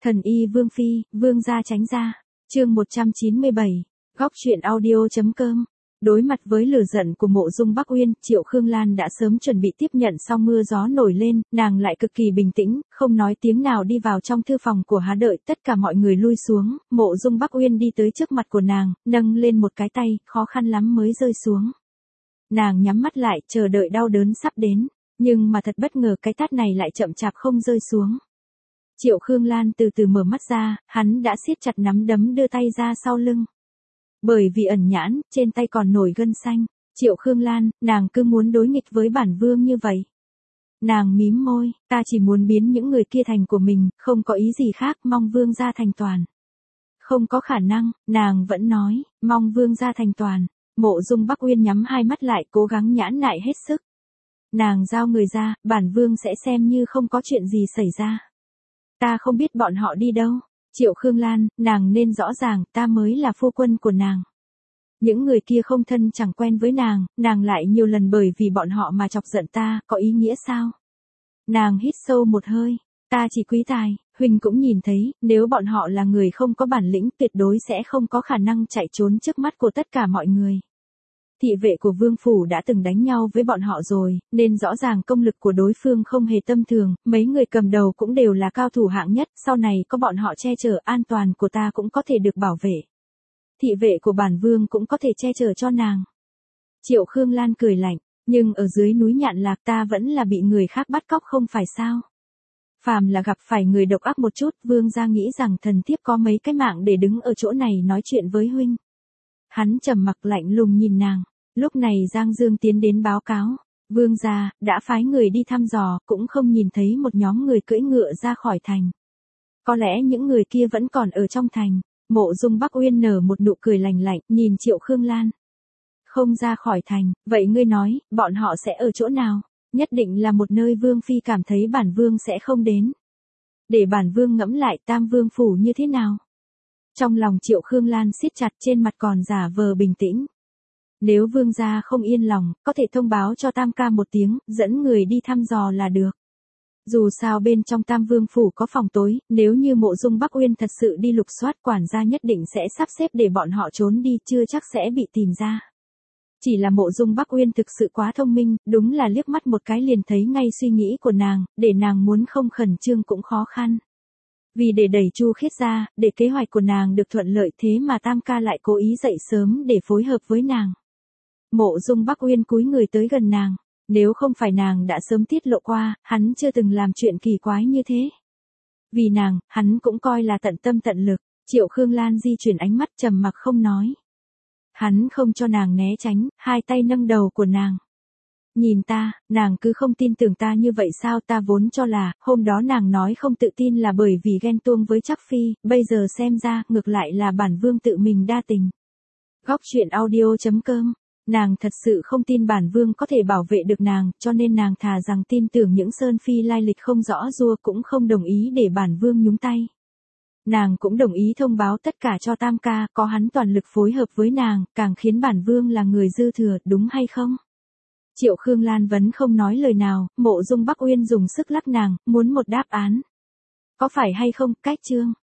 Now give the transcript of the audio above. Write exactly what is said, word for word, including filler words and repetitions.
Thần y Vương Phi, Vương gia tránh ra. Chương một trăm chín mươi bảy. Góc truyện audio.com. Đối mặt với lửa giận của Mộ Dung Bắc Uyên, Triệu Khương Lan đã sớm chuẩn bị tiếp nhận, sau mưa gió nổi lên, nàng lại cực kỳ bình tĩnh, không nói tiếng nào đi vào trong thư phòng của Há đợi tất cả mọi người lui xuống. Mộ Dung Bắc Uyên đi tới trước mặt của nàng, nâng lên một cái tay, khó khăn lắm mới rơi xuống. Nàng nhắm mắt lại, chờ đợi đau đớn sắp đến, nhưng mà thật bất ngờ cái tát này lại chậm chạp không rơi xuống. Triệu Khương Lan từ từ mở mắt ra, hắn đã siết chặt nắm đấm đưa tay ra sau lưng. Bởi vì ẩn nhãn, trên tay còn nổi gân xanh. Triệu Khương Lan, nàng cứ muốn đối nghịch với bản vương như vậy. Nàng mím môi, ta chỉ muốn biến những người kia thành của mình, không có ý gì khác, mong vương gia thành toàn. Không có khả năng, nàng vẫn nói, mong vương gia thành toàn. Mộ Dung Bắc Uyên nhắm hai mắt lại, cố gắng nhãn nại hết sức. Nàng giao người ra, bản vương sẽ xem như không có chuyện gì xảy ra. Ta không biết bọn họ đi đâu. Triệu Khương Lan, nàng nên rõ ràng, ta mới là phu quân của nàng. Những người kia không thân chẳng quen với nàng, nàng lại nhiều lần bởi vì bọn họ mà chọc giận ta, có ý nghĩa sao? Nàng hít sâu một hơi, ta chỉ quý tài, huynh cũng nhìn thấy, nếu bọn họ là người không có bản lĩnh, tuyệt đối sẽ không có khả năng chạy trốn trước mắt của tất cả mọi người. Thị vệ của vương phủ đã từng đánh nhau với bọn họ rồi, nên rõ ràng công lực của đối phương không hề tầm thường, mấy người cầm đầu cũng đều là cao thủ hạng nhất, sau này có bọn họ che chở, an toàn của ta cũng có thể được bảo vệ. Thị vệ của bản vương cũng có thể che chở cho nàng. Triệu Khương Lan cười lạnh, nhưng ở dưới núi Nhạn Lạc ta vẫn là bị người khác bắt cóc không phải sao? Phàm là gặp phải người độc ác một chút, vương gia nghĩ rằng thần thiếp có mấy cái mạng để đứng ở chỗ này nói chuyện với huynh. Hắn trầm mặc lạnh lùng nhìn nàng. Lúc này Giang Dương tiến đến báo cáo, vương gia đã phái người đi thăm dò, cũng không nhìn thấy một nhóm người cưỡi ngựa ra khỏi thành. Có lẽ những người kia vẫn còn ở trong thành. Mộ Dung Bắc Uyên nở một nụ cười lạnh lạnh, nhìn Triệu Khương Lan. Không ra khỏi thành, vậy ngươi nói, bọn họ sẽ ở chỗ nào? Nhất định là một nơi vương phi cảm thấy bản vương sẽ không đến. Để bản vương ngẫm lại Tam Vương phủ như thế nào? Trong lòng Triệu Khương Lan siết chặt, trên mặt còn giả vờ bình tĩnh. Nếu vương gia không yên lòng, có thể thông báo cho Tam ca một tiếng, dẫn người đi thăm dò là được. Dù sao bên trong Tam Vương phủ có phòng tối, nếu như Mộ Dung Bắc Uyên thật sự đi lục soát, quản gia nhất định sẽ sắp xếp để bọn họ trốn đi, chưa chắc sẽ bị tìm ra. Chỉ là Mộ Dung Bắc Uyên thực sự quá thông minh, đúng là liếc mắt một cái liền thấy ngay suy nghĩ của nàng, để nàng muốn không khẩn trương cũng khó khăn. Vì để đẩy Chu Khiết ra, để kế hoạch của nàng được thuận lợi, thế mà Tam ca lại cố ý dậy sớm để phối hợp với nàng. Mộ Dung Bắc Uyên cúi người tới gần nàng, nếu không phải nàng đã sớm tiết lộ qua, hắn chưa từng làm chuyện kỳ quái như thế. Vì nàng, hắn cũng coi là tận tâm tận lực. Triệu Khương Lan di chuyển ánh mắt, trầm mặc không nói. Hắn không cho nàng né tránh, hai tay nâng đầu của nàng. Nhìn ta, nàng cứ không tin tưởng ta như vậy sao? Ta vốn cho là, hôm đó nàng nói không tự tin là bởi vì ghen tuông với Trác Phi, bây giờ xem ra, ngược lại là bản vương tự mình đa tình. Góc truyện audio.com. Nàng thật sự không tin bản vương có thể bảo vệ được nàng, cho nên nàng thà rằng tin tưởng những sơn phi lai lịch không rõ rua, cũng không đồng ý để bản vương nhúng tay. Nàng cũng đồng ý thông báo tất cả cho Tam ca, có hắn toàn lực phối hợp với nàng, càng khiến bản vương là người dư thừa, đúng hay không? Triệu Khương Lan vẫn không nói lời nào, Mộ Dung Bắc Uyên dùng sức lắc nàng, muốn một đáp án. Có phải hay không? Cách chương.